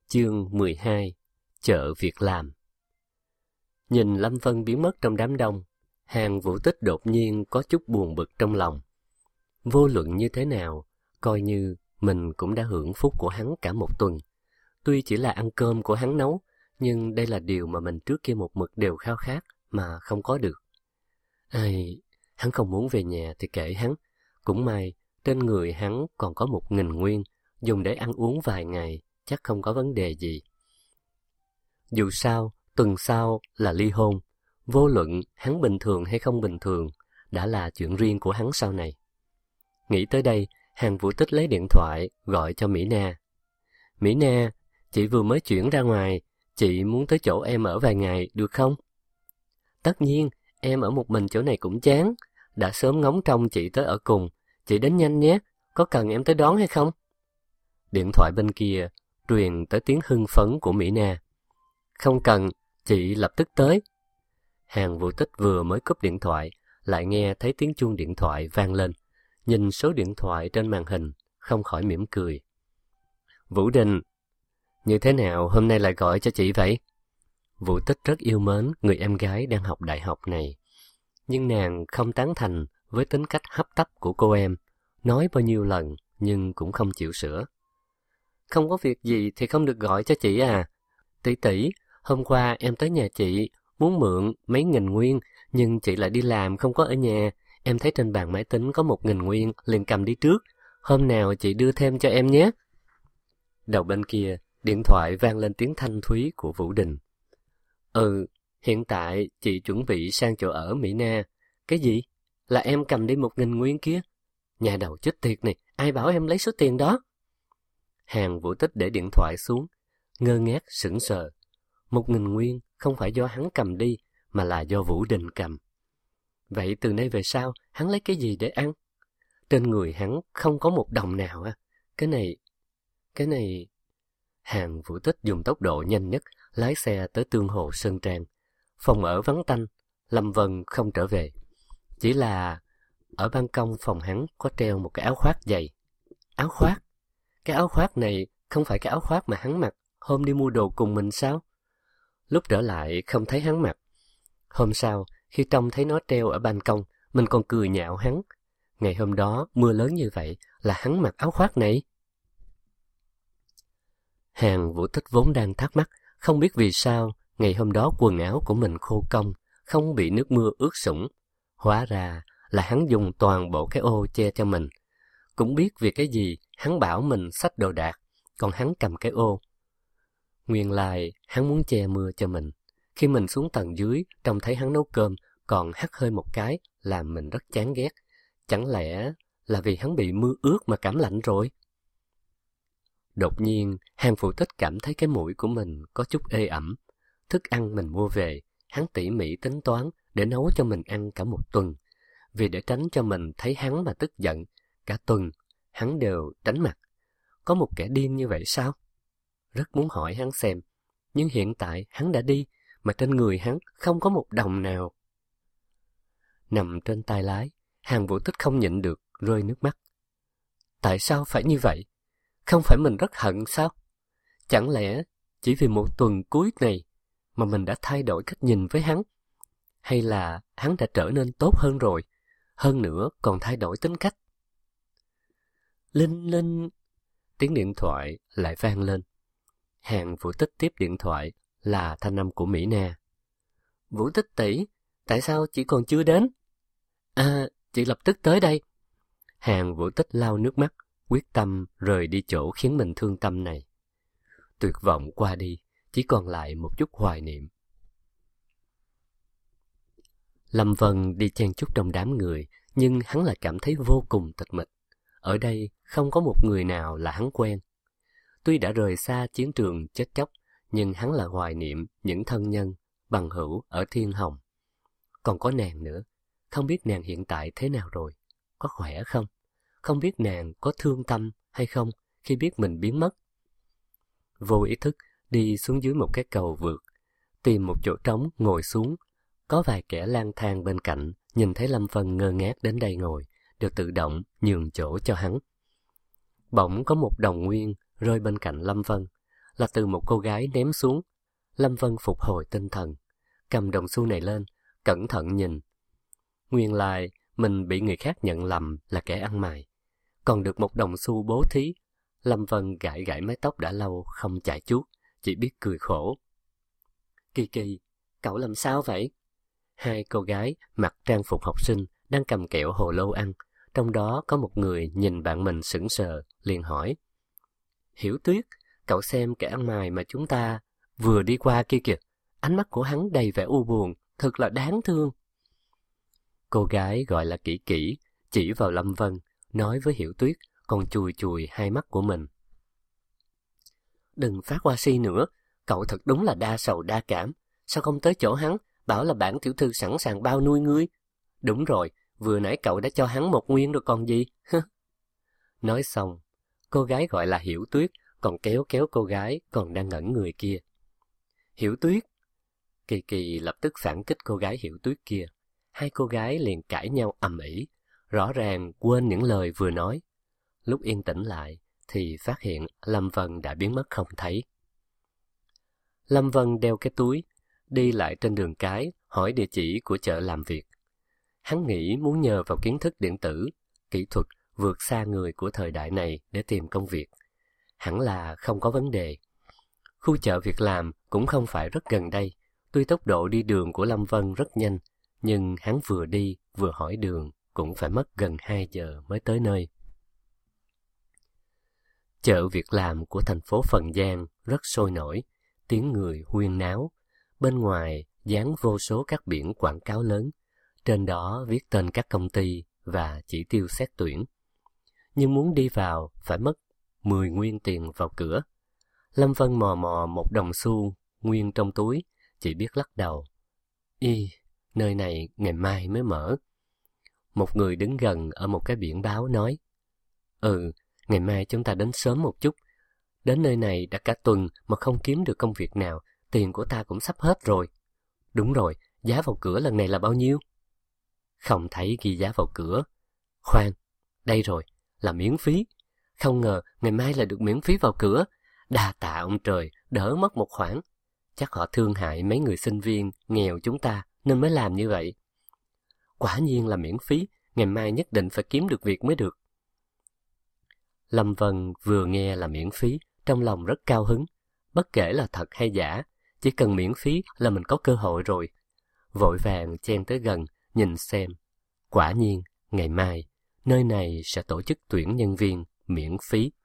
Chương 12. Chợ việc làm. Nhìn Lâm Vân biến mất trong đám đông, Hàn Vũ Tích đột nhiên có chút buồn bực trong lòng. Vô luận như thế nào, coi như mình cũng đã hưởng phúc của hắn cả một tuần. Tuy chỉ là ăn cơm của hắn nấu, nhưng đây là điều mà mình trước kia một mực đều khao khát mà không có được. Hắn không muốn về nhà thì kệ hắn. Cũng may, trên người hắn còn có 1.000 nguyên, dùng để ăn uống vài ngày, chắc không có vấn đề gì. Dù sao, tuần sau là ly hôn. Vô luận hắn bình thường hay không bình thường, đã là chuyện riêng của hắn sau này. Nghĩ tới đây, Hàn Vũ Tích lấy điện thoại gọi cho Mỹ Na. Mỹ Na, chị vừa mới chuyển ra ngoài, chị muốn tới chỗ em ở vài ngày, được không? Tất nhiên, em ở một mình chỗ này cũng chán. Đã sớm ngóng trông chị tới ở cùng. Chị đến nhanh nhé, có cần em tới đón hay không? Điện thoại bên kia truyền tới tiếng hưng phấn của Mỹ Na. Không cần, chị lập tức tới. Hàn Vũ Tích vừa mới cúp điện thoại, lại nghe thấy tiếng chuông điện thoại vang lên. Nhìn số điện thoại trên màn hình, không khỏi mỉm cười. Vũ Đình, như thế nào hôm nay lại gọi cho chị vậy? Vũ Tích rất yêu mến người em gái đang học đại học này. Nhưng nàng không tán thành với tính cách hấp tấp của cô em. Nói bao nhiêu lần nhưng cũng không chịu sửa. Không có việc gì thì không được gọi cho chị à. Tỷ tỷ, hôm qua em tới nhà chị, muốn mượn mấy nghìn nguyên, nhưng chị lại đi làm không có ở nhà. Em thấy trên bàn máy tính có 1.000 nguyên, liền cầm đi trước. Hôm nào chị đưa thêm cho em nhé. Đầu bên kia, điện thoại vang lên tiếng thanh thúy của Vũ Đình. Hiện tại chị chuẩn bị sang chỗ ở Mỹ Na. Cái gì? Là em cầm đi 1.000 nguyên kia? Nhà đầu chết tiệt này, ai bảo em lấy số tiền đó? Hàn Vũ Tích để điện thoại xuống, ngơ ngác sững sờ. 1.000 nguyên không phải do hắn cầm đi, mà là do Vũ Đình cầm. Vậy từ nay về sau, hắn lấy cái gì để ăn? Trên người hắn không có một đồng nào à? Cái này... Hàn Vũ Tích dùng tốc độ nhanh nhất, lái xe tới Tương Hồ Sơn Trang. Phòng ở vắng tanh, Lâm Vân không trở về. Chỉ là ở ban công phòng hắn có treo một cái áo khoác dày. Áo khoác? Cái áo khoác này không phải cái áo khoác mà hắn mặc hôm đi mua đồ cùng mình sao? Lúc trở lại không thấy hắn mặc. Hôm sau, khi trông thấy nó treo ở ban công, mình còn cười nhạo hắn. Ngày hôm đó, mưa lớn như vậy, là hắn mặc áo khoác này. Hàn Vũ Tích vốn đang thắc mắc, không biết vì sao ngày hôm đó quần áo của mình khô cong, không bị nước mưa ướt sũng. Hóa ra là hắn dùng toàn bộ cái ô che cho mình. Cũng biết vì cái gì hắn bảo mình xách đồ đạc, còn hắn cầm cái ô. Nguyên lai hắn muốn che mưa cho mình. Khi mình xuống tầng dưới, trông thấy hắn nấu cơm, còn hắt hơi một cái, làm mình rất chán ghét. Chẳng lẽ là vì hắn bị mưa ướt mà cảm lạnh rồi? Đột nhiên, Hàn Vũ Tích cảm thấy cái mũi của mình có chút ê ẩm. Thức ăn mình mua về, hắn tỉ mỉ tính toán để nấu cho mình ăn cả một tuần. Vì để tránh cho mình thấy hắn mà tức giận, cả tuần hắn đều tránh mặt. Có một kẻ điên như vậy sao? Rất muốn hỏi hắn xem, nhưng hiện tại hắn đã đi, mà trên người hắn không có một đồng nào. Nằm trên tay lái, Hàn Vũ Tích không nhịn được rơi nước mắt. Tại sao phải như vậy? Không phải mình rất hận sao? Chẳng lẽ chỉ vì một tuần cuối này mà mình đã thay đổi cách nhìn với hắn? Hay là hắn đã trở nên tốt hơn rồi? Hơn nữa còn thay đổi tính cách? Linh linh! Tiếng điện thoại lại vang lên. Hàn Vũ Tích tiếp điện thoại là thanh âm của Mỹ Na. Vũ Tích tỷ, tại sao chị còn chưa đến? Chị lập tức tới đây. Hàn Vũ Tích lau nước mắt, quyết tâm rời đi chỗ khiến mình thương tâm này. Tuyệt vọng qua đi, chỉ còn lại một chút hoài niệm. Lâm Vân đi chen chúc trong đám người, nhưng hắn lại cảm thấy vô cùng tịch mịch. Ở đây không có một người nào là hắn quen. Tuy đã rời xa chiến trường chết chóc, nhưng hắn là hoài niệm những thân nhân, bằng hữu ở Thiên Hồng. Còn có nàng nữa, không biết nàng hiện tại thế nào rồi, có khỏe không? Không biết nàng có thương tâm hay không khi biết mình biến mất. Vô ý thức đi xuống dưới một cái cầu vượt, tìm một chỗ trống ngồi xuống. Có vài kẻ lang thang bên cạnh, nhìn thấy Lâm Vân ngơ ngác đến đây ngồi, đều tự động nhường chỗ cho hắn. Bỗng có một đồng nguyên rơi bên cạnh Lâm Vân. là từ một cô gái ném xuống. Lâm Vân phục hồi tinh thần, cầm đồng xu này lên, cẩn thận nhìn. Nguyên lai mình bị người khác nhận lầm là kẻ ăn mày, còn được một đồng xu bố thí. Lâm Vân gãi gãi mái tóc đã lâu không chải chuốt, chỉ biết cười khổ. Kỳ Kỳ, cậu làm sao vậy? Hai cô gái mặc trang phục học sinh đang cầm kẹo hồ lô ăn, trong đó có một người nhìn bạn mình sững sờ, liền hỏi. Hiểu Tuyết, cậu xem kẻ ăn mày mà chúng ta vừa đi qua kia kìa, ánh mắt của hắn đầy vẻ u buồn, thật là đáng thương. Cô gái gọi là Kỷ Kỷ, chỉ vào Lâm Vân, nói với Hiểu Tuyết, còn chùi chùi hai mắt của mình. Đừng phát hoa si nữa, cậu thật đúng là đa sầu đa cảm, sao không tới chỗ hắn, bảo là bản tiểu thư sẵn sàng bao nuôi ngươi. Đúng rồi, vừa nãy cậu đã cho hắn 1 nguyên rồi còn gì. Nói xong, cô gái gọi là Hiểu Tuyết còn kéo kéo cô gái còn đang ngẩn người kia. Hiểu Tuyết! Kỳ Kỳ lập tức phản kích cô gái Hiểu Tuyết kia. Hai cô gái liền cãi nhau ầm ĩ, rõ ràng quên những lời vừa nói. Lúc yên tĩnh lại thì phát hiện Lâm Vân đã biến mất không thấy. Lâm Vân đeo cái túi, đi lại trên đường cái, hỏi địa chỉ của chợ làm việc. Hắn nghĩ muốn nhờ vào kiến thức điện tử, kỹ thuật vượt xa người của thời đại này để tìm công việc. Hẳn là không có vấn đề. Khu chợ việc làm cũng không phải rất gần đây, tuy tốc độ đi đường của Lâm Vân rất nhanh, nhưng hắn vừa đi vừa hỏi đường cũng phải mất gần 2 giờ mới tới nơi. Chợ việc làm của thành phố Phần Giang rất sôi nổi, tiếng người huyên náo. Bên ngoài dán vô số các biển quảng cáo lớn, trên đó viết tên các công ty và chỉ tiêu xét tuyển. Nhưng muốn đi vào phải mất 10 nguyên tiền vào cửa. Lâm Vân mò mò một đồng xu nguyên trong túi, chỉ biết lắc đầu. Nơi này ngày mai mới mở. Một người đứng gần ở một cái biển báo nói. Ngày mai chúng ta đến sớm một chút. Đến nơi này đã cả tuần mà không kiếm được công việc nào, tiền của ta cũng sắp hết rồi. Đúng rồi, giá vào cửa lần này là bao nhiêu? Không thấy ghi giá vào cửa. Khoan, đây rồi, là miễn phí. Không ngờ ngày mai là được miễn phí vào cửa. Đa tạ ông trời, đỡ mất một khoản. Chắc họ thương hại mấy người sinh viên nghèo chúng ta nên mới làm như vậy. Quả nhiên là miễn phí, ngày mai nhất định phải kiếm được việc mới được. Lâm Vân vừa nghe là miễn phí, trong lòng rất cao hứng. Bất kể là thật hay giả, chỉ cần miễn phí là mình có cơ hội rồi. Vội vàng chen tới gần, nhìn xem. Quả nhiên, ngày mai, nơi này sẽ tổ chức tuyển nhân viên miễn phí.